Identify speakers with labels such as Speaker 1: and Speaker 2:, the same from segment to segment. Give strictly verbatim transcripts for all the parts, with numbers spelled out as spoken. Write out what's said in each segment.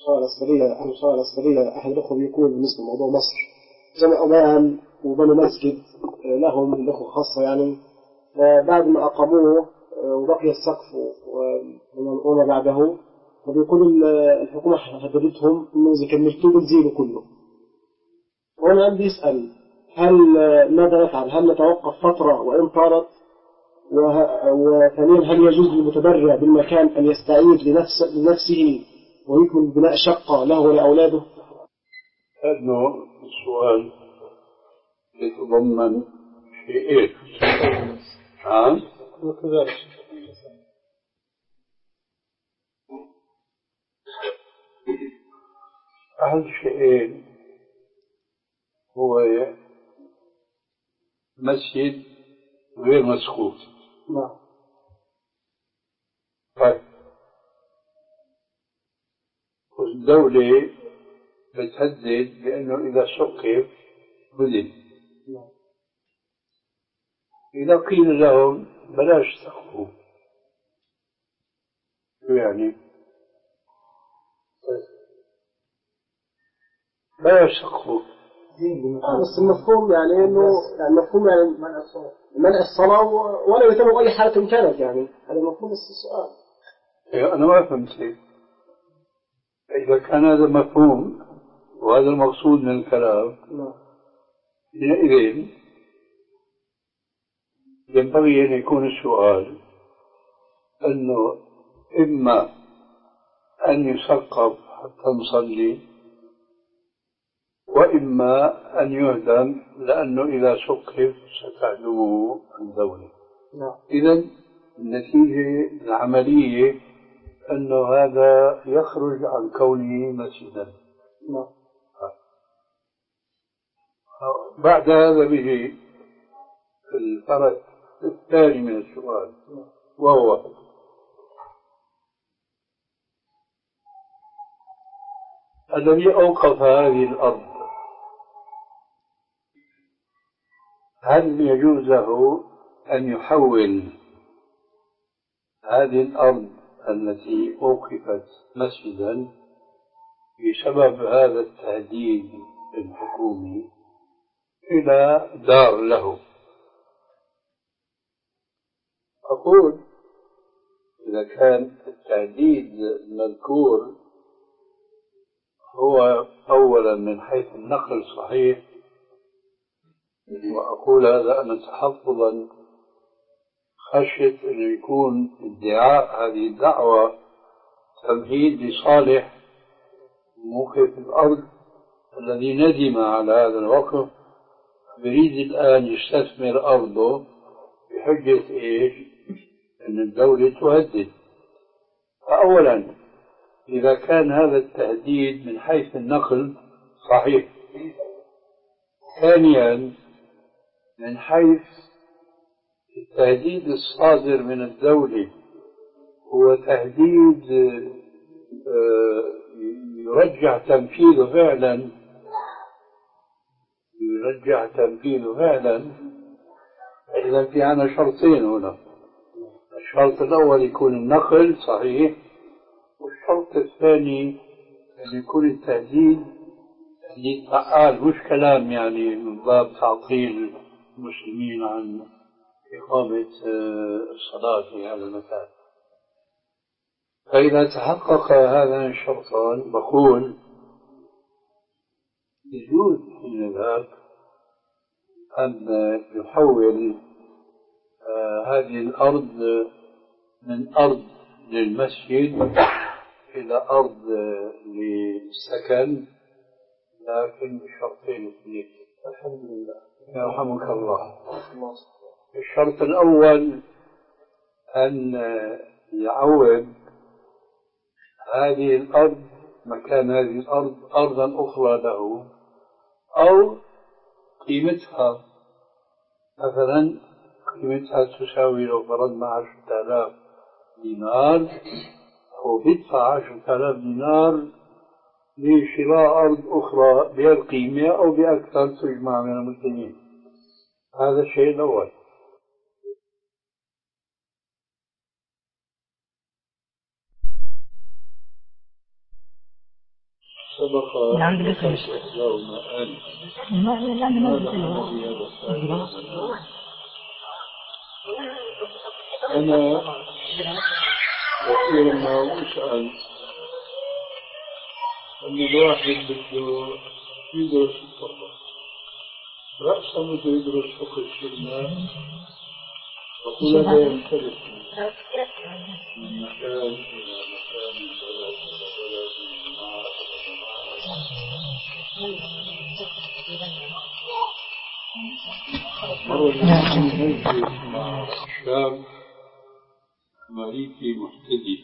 Speaker 1: المساواة الأسرية أهل المساواة الأسرية أهل الأخوة بيكون بالنسبة لموضوع مصر زي عمان وبنو مسجد لهم الأخوة خاصة يعني. فبعد ما أقاموه وبقي السقف وما بعده فبيكون الحكومة حددتهم إنه إذا كملتوا بتزيلوا كله. وأنا عم بيسأل هل ماذا نفعل؟ هل نتوقف فترة وإن طالت؟ وثانيا هل يجوز للمتبرع بالمكان أن يستعيد لنفسه, لنفسه ويكمل بناء شقة له ولأولاده؟
Speaker 2: هذا السؤال يتضمن شيئين. نعم
Speaker 1: وكذلك
Speaker 2: أحد الشيئين هو مسجد غير مسقوف.
Speaker 1: نعم.
Speaker 2: طيب والدولة بتهدد بأنه إذا سقف بدل.
Speaker 1: نعم.
Speaker 2: إذا قيل لهم بلاش سقفوا شو يعني؟ بلاش سقفوا.
Speaker 1: بس المفهوم يعني إنه يعني مفهوم يعني منع الصلاة ولا يتم أي حالة كانت يعني هذا مفهوم السؤال.
Speaker 2: إيه أنا ما فهمت. إذا كان هذا مفهوم وهذا المقصود من الكلام حينئذ ينبغي أن يكون السؤال أنه إما أن يسقف حتى نصلي وإما أن يهدم لأنه إذا سقف ستهدمه الدولة. إذن النتيجة العملية أنه هذا يخرج عن كونه مسجدا. بعد هذا به الفرق الثاني من السؤال وهو الذي أوقف هذه الأرض هل يجوز له أن يحول هذه الأرض التي أوقفت مسجدا بسبب هذا التهديد الحكومي إلى دار له؟ أقول إذا كان التهديد المذكور هو أولا من حيث النقل صحيح، وأقول هذا أنا تحفظا خشية أن يكون ادعاء هذه الدعوة تمهيد لصالح موقف الأرض الذي ندم على هذا الوقف يريد الآن يستثمر أرضه بحجة إيش؟ أن الدولة تهدد. فأولا إذا كان هذا التهديد من حيث النقل صحيح. ثانيا من حيث التهديد الصادر من الدولة هو تهديد يرجع تنفيذه فعلا يرجع تنفيذه فعلا إذا في عنا شرطين هنا. الشرط الأول يكون النقل صحيح، والشرط الثاني أن يكون التهديد تهديد فعال مش كلام يعني من باب تعطيل المسلمين عن إقامة الصلاة في هذا المكان. فإذا تحقق هذان الشرطان بقول يجوز من ذاك أن يحول آه هذه الأرض من أرض للمسجد إلى أرض للسكن، لكن بشرطين اثنين. الحمد لله يرحمك الله. الشرط الأول أن يعوض هذه الأرض مكان هذه الأرض أرضا أخرى له، أو قيمتها مثلا قيمتها تساوي لو فرضنا عشرة آلاف دينار، هو بيدفع عشرة آلاف دينار لشراء أرض أخرى بهالقيمة أو بأكثر تجمع من المسلمين. هذا الشيء الأول. سبق وقصت إحداهما آنفا أنا كثيرا ما أسأل أن الواحد بده يدرس الفقه رأسا بده يدرس فقه السنة وكل هذا يختلف من مكان إلى مكان من بلد إلى بلد من جماعة مرة نجلس مع شاب أمريكي محتدي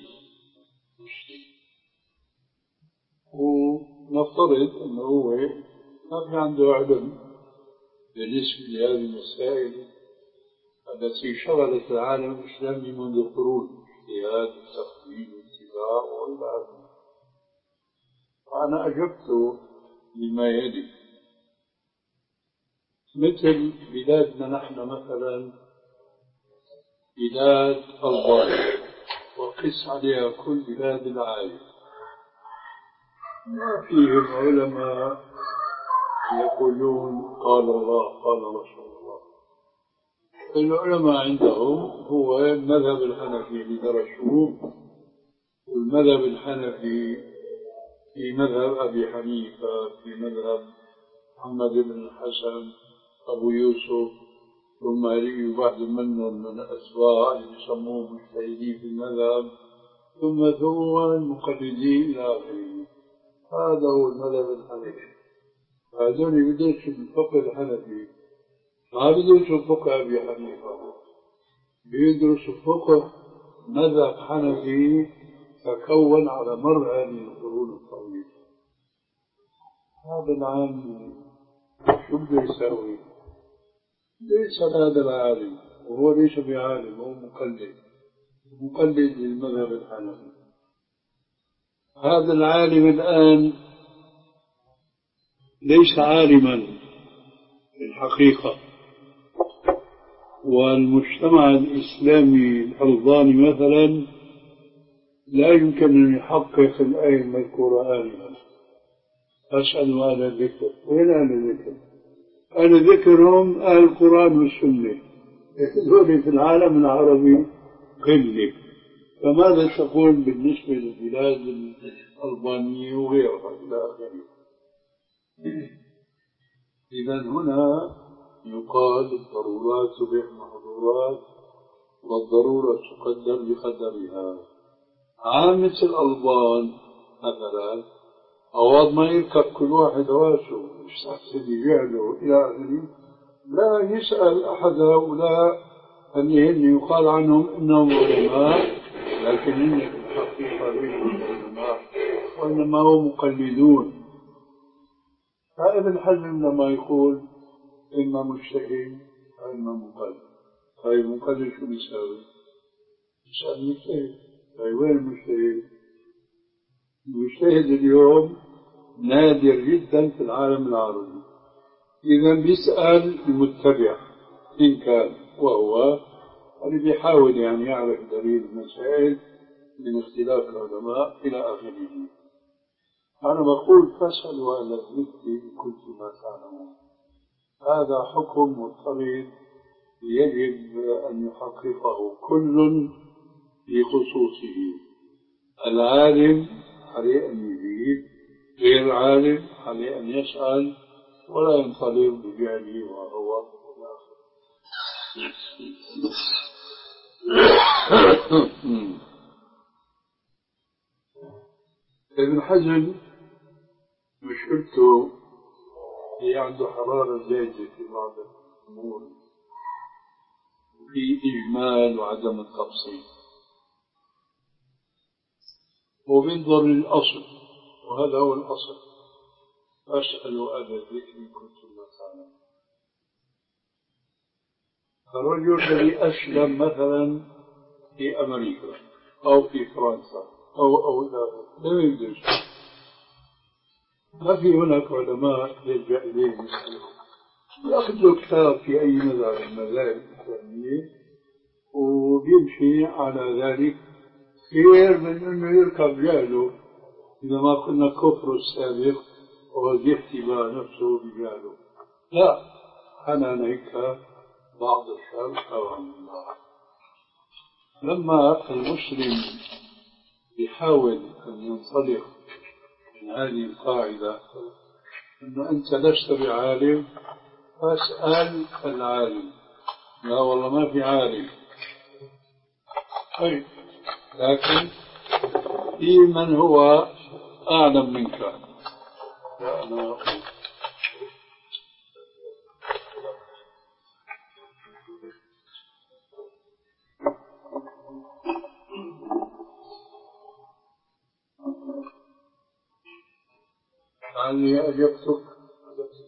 Speaker 2: ونفترض أنه هو ما في عنده علم بالنسبة لهذه المسائل التي شغلت العالم الإسلامي منذ قرون اجتهاد والتقليد والاتباع والعلم. وأنا أجبت بما يلي مثل بلادنا نحن مثلا بلاد ألبانيا وقس عليها كل بلاد العالم ما فيهم علماء يقولون قال الله قال رسول الله. العلماء عندهم هو المذهب الحنفي اللي درسوه والمذهب الحنفي في مذهب أبي حنيفة في مذهب محمد بن الحسن أبو يوسف ثم علي وبعض منهم من الأسواق اللي يسموهم مجتهدين في المذهب ثم ثم المقلدين إلى آخره. هذا هو المذهب الحنفي. هذول يدرسوا الفقه الحنفي ما بيدرسوا فقه أبي حنيفة بيدرسوا فقه مذهب حنفي تكون على مر هذه القرون الطويلة. هذا العام شو بده يساوي؟ ليس هذا العالم وهو ليس بعالم هو مقلد مقلد للمذهب الحنفي. هذا العالم الآن ليس عالما في الحقيقة. والمجتمع الإسلامي الألباني مثلا لا يمكن أن يحقق الآية المذكورة آنفا. أسأل أهل الذكر وين أهل الذكر؟ أهل الذكرهم أهل القرآن والسنة يحدثون في العالم العربي قلة. فماذا تقول بالنسبة للبلاد الألبانية وغيرها إلى آخره؟ إذا هنا يقال الضرورات تبيح محظورات والضرورة تقدر بقدرها. عامة الألبان مثلا أوض ما يركب كل واحد راسه يستحسن يجعله إلى آخره لا يسأل أحد هؤلاء أن يقال عنهم إنهم علماء لكن إن في الحقيقة ليسوا علماء وإنما هم مقلدون. فابن حزم لما يقول إما مجتهد إما مقلد طيب المقلد شو بيساوي؟ يسأل مجتهد. طيب وين المجتهد؟ المجتهد اليوم نادر جدا في العالم العربي. إذا بيسأل المتبع إن كان وهو اللي بيحاول يعني يعرف دليل المسائل من اختلاف العلماء إلى آخره. أنا بقول فاسألوا أهل الذكر إن كنتم ما تعلمون. هذا حكم مضطرد يجب أن يحققه كل في خصوصه. العالم عليه أن يجيب غير العالم عليه أن يسأل ولا ينطلق بجهله وهو والآخر. ابن حزم مشكلته هي عنده حرارة زايدة في بعض الأمور وفي إجمال وعدم التفصيل وبينظر للأصل وهذا هو الأصل. أسألوا أهل الذكر إن كنتم لا تعلمون. الرجل الذي أسلم مثلا في أمريكا أو في فرنسا أو أو لا يدرس ما في هناك علماء يلجأ إليهم يأخذ له كتاب في أي مذهب من المذاهب الإسلامية وبيمشي على ذلك خير من أنه يركب جهله إذا ما قلنا كفر السابق هو الافتباع نفسه بجاله. لا، أنا هيك بعض الشر طبعا الله. لما المسلم يحاول أن ينطلق من هذه القاعدة أنه أنت لست بعالم فاسأل العالم. لا والله ما في عالم. طيب، لكن في من هو أعلم منك. أنا لعلي أجبتك